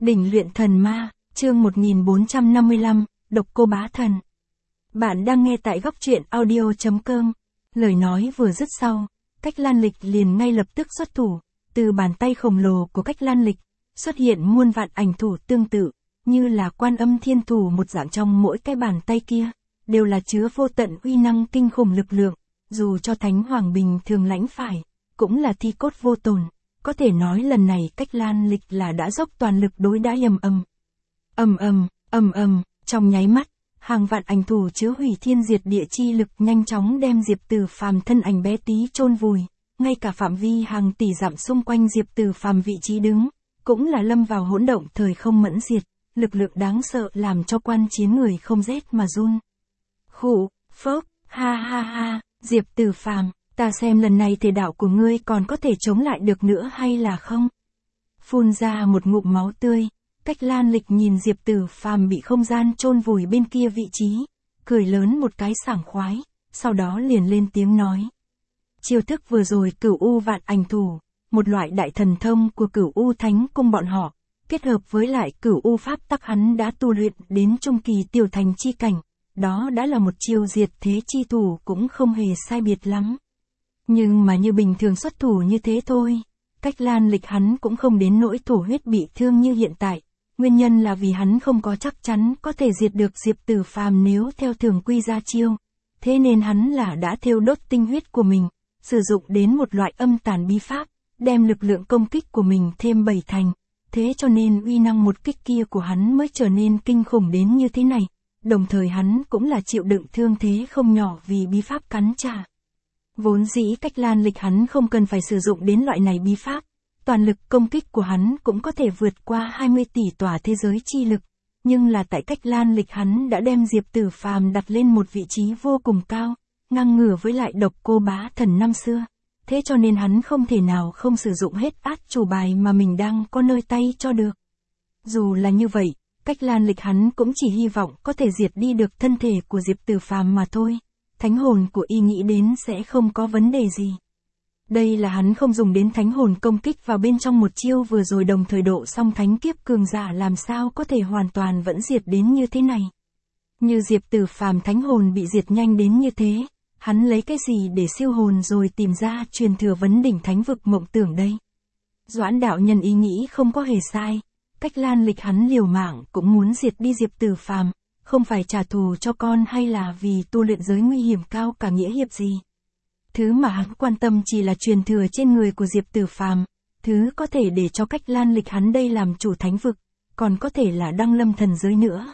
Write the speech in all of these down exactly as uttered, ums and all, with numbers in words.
Đỉnh luyện thần ma, chương một nghìn bốn trăm năm mươi lăm, độc cô bá thần. Bạn đang nghe tại góc truyện audio chấm com. Lời nói vừa dứt sau, Cách Lan Lịch liền ngay lập tức xuất thủ, từ bàn tay khổng lồ của Cách Lan Lịch, xuất hiện muôn vạn ảnh thủ tương tự, như là Quan Âm Thiên Thủ một dạng, trong mỗi cái bàn tay kia, đều là chứa vô tận uy năng kinh khủng lực lượng, dù cho Thánh Hoàng bình thường lãnh phải, cũng là thi cốt vô tổn. Có thể nói lần này Cách Lan Lịch là đã dốc toàn lực đối đãi ầm ầm. Ầm ầm, ầm ầm, trong nháy mắt, hàng vạn ảnh thủ chứa hủy thiên diệt địa chi lực nhanh chóng đem Diệp Tử Phàm thân ảnh bé tí chôn vùi, ngay cả phạm vi hàng tỷ dặm xung quanh Diệp Tử Phàm vị trí đứng, cũng là lâm vào hỗn động thời không mẫn diệt, lực lượng đáng sợ làm cho quan chiến người không rét mà run. Khụ, phốc, ha ha ha, Diệp Tử Phàm, ta xem lần này thể đạo của ngươi còn có thể chống lại được nữa hay là không? Phun ra một ngụm máu tươi, Cách Lan Lịch nhìn Diệp Tử Phàm bị không gian chôn vùi bên kia vị trí, cười lớn một cái sảng khoái, sau đó liền lên tiếng nói. Chiêu thức vừa rồi Cửu U Vạn Ảnh Thủ, một loại đại thần thông của Cửu U Thánh Cung bọn họ, kết hợp với lại Cửu U Pháp tắc hắn đã tu luyện đến trung kỳ tiểu thành chi cảnh, đó đã là một chiêu diệt thế chi thủ cũng không hề sai biệt lắm. Nhưng mà như bình thường xuất thủ như thế thôi, Cách Lan Lịch hắn cũng không đến nỗi thổ huyết bị thương như hiện tại, nguyên nhân là vì hắn không có chắc chắn có thể diệt được Diệp Tử Phàm nếu theo thường quy ra chiêu, thế nên hắn là đã thiêu đốt tinh huyết của mình, sử dụng đến một loại âm tàn bí pháp, đem lực lượng công kích của mình thêm bảy thành, thế cho nên uy năng một kích kia của hắn mới trở nên kinh khủng đến như thế này, đồng thời hắn cũng là chịu đựng thương thế không nhỏ vì bí pháp cắn trả. Vốn dĩ Cách Lan Lịch hắn không cần phải sử dụng đến loại này bí pháp, toàn lực công kích của hắn cũng có thể vượt qua hai mươi tỷ tòa thế giới chi lực, nhưng là tại Cách Lan Lịch hắn đã đem Diệp Tử Phàm đặt lên một vị trí vô cùng cao, ngang ngửa với lại độc cô bá thần năm xưa, thế cho nên hắn không thể nào không sử dụng hết át chủ bài mà mình đang có nơi tay cho được. Dù là như vậy, Cách Lan Lịch hắn cũng chỉ hy vọng có thể diệt đi được thân thể của Diệp Tử Phàm mà thôi. Thánh hồn của y nghĩ đến sẽ không có vấn đề gì. Đây là hắn không dùng đến thánh hồn công kích vào bên trong một chiêu vừa rồi, đồng thời độ xong thánh kiếp cường giả làm sao có thể hoàn toàn vẫn diệt đến như thế này. Như Diệp Tử Phàm thánh hồn bị diệt nhanh đến như thế, hắn lấy cái gì để siêu hồn rồi tìm ra truyền thừa vấn đỉnh thánh vực mộng tưởng đây? Doãn đạo nhân ý nghĩ không có hề sai, Cách Lan Lịch hắn liều mạng cũng muốn diệt đi Diệp Tử Phàm, không phải trả thù cho con hay là vì tu luyện giới nguy hiểm cao cả nghĩa hiệp gì. Thứ mà hắn quan tâm chỉ là truyền thừa trên người của Diệp Tử Phàm, thứ có thể để cho Cách Lan Lịch hắn đây làm chủ thánh vực, còn có thể là đăng lâm thần giới nữa.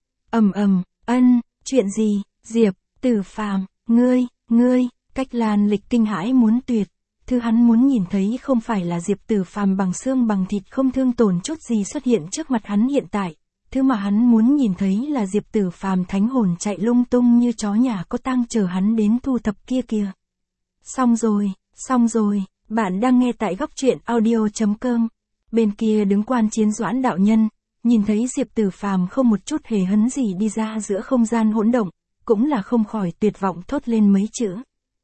Ầm ầm, ân, chuyện gì, Diệp Tử Phàm, ngươi, ngươi, Cách Lan Lịch kinh hãi muốn tuyệt, thứ hắn muốn nhìn thấy không phải là Diệp Tử Phàm bằng xương bằng thịt không thương tổn chút gì xuất hiện trước mặt hắn hiện tại. Thứ mà hắn muốn nhìn thấy là Diệp Tử Phàm thánh hồn chạy lung tung như chó nhà có tang chờ hắn đến thu thập kia kìa. Xong rồi, xong rồi, bạn đang nghe tại góc truyện audio chấm com. Bên kia đứng quan chiến Doãn đạo nhân, nhìn thấy Diệp Tử Phàm không một chút hề hấn gì đi ra giữa không gian hỗn động, cũng là không khỏi tuyệt vọng thốt lên mấy chữ.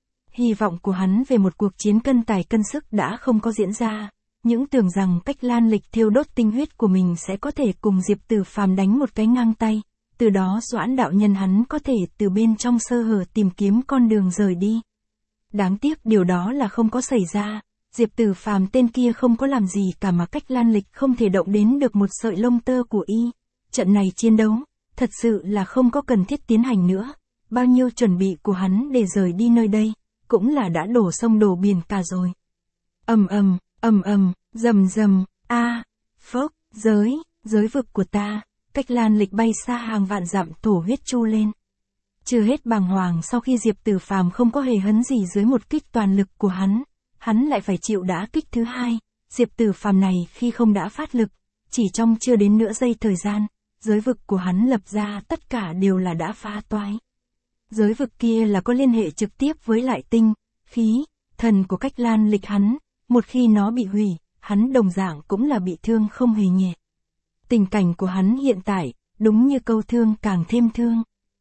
Hy vọng của hắn về một cuộc chiến cân tài cân sức đã không có diễn ra. Những tưởng rằng Cách Lan Lịch thiêu đốt tinh huyết của mình sẽ có thể cùng Diệp Tử Phàm đánh một cái ngang tay, từ đó Doãn đạo nhân hắn có thể từ bên trong sơ hở tìm kiếm con đường rời đi. Đáng tiếc điều đó là không có xảy ra, Diệp Tử Phàm tên kia không có làm gì cả mà Cách Lan Lịch không thể động đến được một sợi lông tơ của y. Trận này chiến đấu, thật sự là không có cần thiết tiến hành nữa, bao nhiêu chuẩn bị của hắn để rời đi nơi đây, cũng là đã đổ sông đổ biển cả rồi. Ầm ầm. Ầm ầm, rầm rầm, a, phốc, giới, giới vực của ta, Cách Lan Lịch bay xa hàng vạn dặm thổ huyết chu lên. Chưa hết bàng hoàng sau khi Diệp Tử Phàm không có hề hấn gì dưới một kích toàn lực của hắn, hắn lại phải chịu đả kích thứ hai. Diệp Tử Phàm này khi không đã phát lực, chỉ trong chưa đến nửa giây thời gian, giới vực của hắn lập ra tất cả đều là đã phá toái. Giới vực kia là có liên hệ trực tiếp với lại tinh, khí, thần của Cách Lan Lịch hắn. Một khi nó bị hủy, hắn đồng dạng cũng là bị thương không hề nhẹ. Tình cảnh của hắn hiện tại, đúng như câu thương càng thêm thương.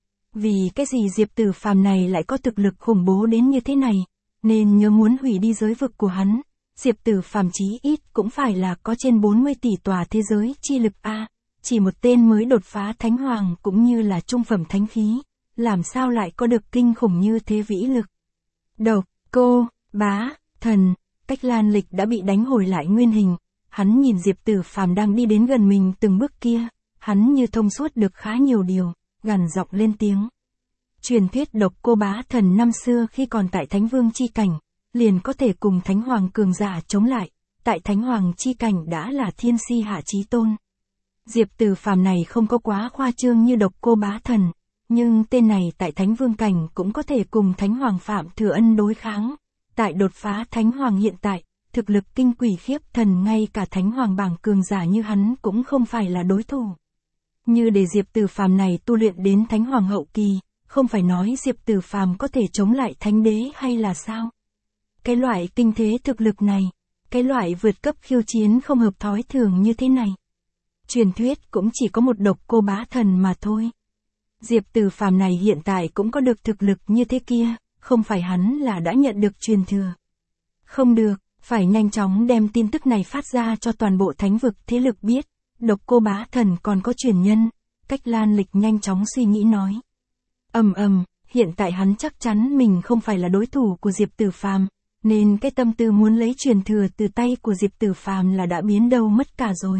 Vì cái gì Diệp Tử Phàm này lại có thực lực khủng bố đến như thế này, nên nhớ muốn hủy đi giới vực của hắn, Diệp Tử Phàm chí ít cũng phải là có trên bốn mươi tỷ tòa thế giới chi lực a, chỉ một tên mới đột phá thánh hoàng cũng như là trung phẩm thánh khí, làm sao lại có được kinh khủng như thế vĩ lực. Độc Cô Bá Thần, Cách Lan Lịch đã bị đánh hồi lại nguyên hình, hắn nhìn Diệp Tử Phàm đang đi đến gần mình từng bước kia, hắn như thông suốt được khá nhiều điều, gằn giọng lên tiếng. Truyền thuyết Độc Cô Bá Thần năm xưa khi còn tại Thánh Vương chi cảnh, liền có thể cùng Thánh Hoàng cường giả chống lại, tại Thánh Hoàng chi cảnh đã là thiên si hạ chí tôn. Diệp Tử Phàm này không có quá khoa trương như Độc Cô Bá Thần, nhưng tên này tại Thánh Vương cảnh cũng có thể cùng Thánh Hoàng Phạm Thừa Ân đối kháng. Tại đột phá Thánh Hoàng hiện tại, thực lực kinh quỷ khiếp thần ngay cả Thánh Hoàng bảng cường giả như hắn cũng không phải là đối thủ. Như để Diệp Tử Phàm này tu luyện đến Thánh Hoàng hậu kỳ, không phải nói Diệp Tử Phàm có thể chống lại Thánh Đế hay là sao? Cái loại kinh thế thực lực này, cái loại vượt cấp khiêu chiến không hợp thói thường như thế này. Truyền thuyết cũng chỉ có một Độc Cô Bá Thần mà thôi. Diệp Tử Phàm này hiện tại cũng có được thực lực như thế kia, không phải hắn là đã nhận được truyền thừa. Không được, phải nhanh chóng đem tin tức này phát ra cho toàn bộ thánh vực thế lực biết, Độc Cô Bá Thần còn có truyền nhân. Cách Lan Lịch nhanh chóng suy nghĩ nói. Ầm ầm, hiện tại hắn chắc chắn mình không phải là đối thủ của Diệp Tử Phàm, nên cái tâm tư muốn lấy truyền thừa từ tay của Diệp Tử Phàm là đã biến đâu mất cả rồi.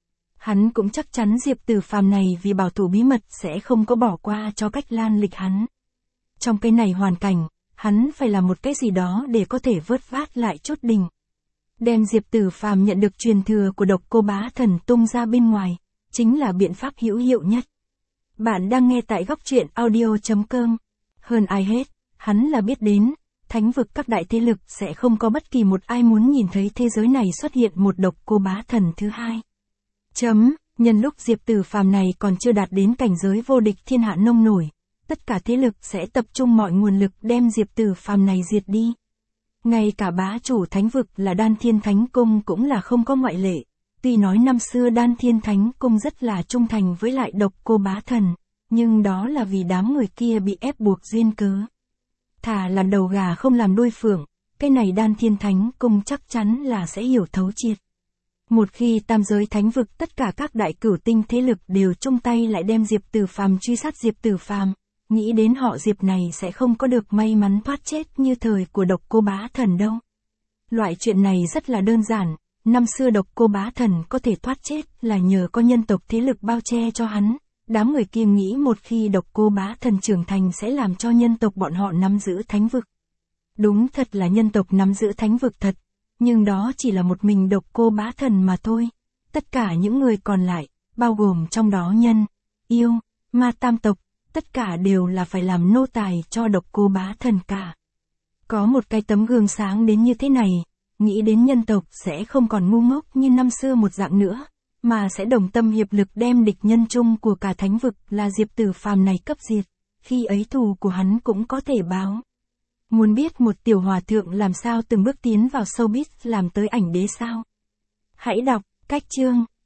Hắn cũng chắc chắn Diệp Tử Phàm này vì bảo thủ bí mật sẽ không có bỏ qua cho Cách Lan Lịch hắn. Trong cái này hoàn cảnh, hắn phải làm một cái gì đó để có thể vớt vát lại chút đỉnh. Đem Diệp Tử Phàm nhận được truyền thừa của Độc Cô Bá Thần tung ra bên ngoài, chính là biện pháp hữu hiệu nhất. Bạn đang nghe tại góc truyện audio chấm com. Hơn ai hết, hắn là biết đến, thánh vực các đại thế lực sẽ không có bất kỳ một ai muốn nhìn thấy thế giới này xuất hiện một Độc Cô Bá Thần thứ hai. Chấm, nhân lúc Diệp Tử Phàm này còn chưa đạt đến cảnh giới vô địch thiên hạ nông nổi, tất cả thế lực sẽ tập trung mọi nguồn lực đem Diệp Tử Phàm này diệt đi. Ngay cả bá chủ thánh vực là Đan Thiên Thánh Cung cũng là không có ngoại lệ. Tuy nói năm xưa Đan Thiên Thánh Cung rất là trung thành với lại Độc Cô Bá Thần, nhưng đó là vì đám người kia bị ép buộc duyên cớ. Thà là đầu gà không làm đuôi phượng, cái này Đan Thiên Thánh Cung chắc chắn là sẽ hiểu thấu triệt. Một khi tam giới thánh vực tất cả các đại cửu tinh thế lực đều chung tay lại đem Diệp Tử Phàm truy sát Diệp Tử Phàm, nghĩ đến họ Diệp này sẽ không có được may mắn thoát chết như thời của Độc Cô Bá Thần đâu. Loại chuyện này rất là đơn giản, năm xưa Độc Cô Bá Thần có thể thoát chết là nhờ có nhân tộc thế lực bao che cho hắn. Đám người kia nghĩ một khi Độc Cô Bá Thần trưởng thành sẽ làm cho nhân tộc bọn họ nắm giữ thánh vực. Đúng thật là nhân tộc nắm giữ thánh vực thật, nhưng đó chỉ là một mình Độc Cô Bá Thần mà thôi. Tất cả những người còn lại, bao gồm trong đó nhân, yêu, ma tam tộc, tất cả đều là phải làm nô tài cho Độc Cô Bá Thần cả. Có một cái tấm gương sáng đến như thế này, nghĩ đến nhân tộc sẽ không còn ngu ngốc như năm xưa một dạng nữa, mà sẽ đồng tâm hiệp lực đem địch nhân chung của cả thánh vực là Diệp Tử Phàm này cấp diệt, khi ấy thù của hắn cũng có thể báo. Muốn biết một tiểu hòa thượng làm sao từng bước tiến vào showbiz làm tới ảnh đế sao? Hãy đọc, cách chương.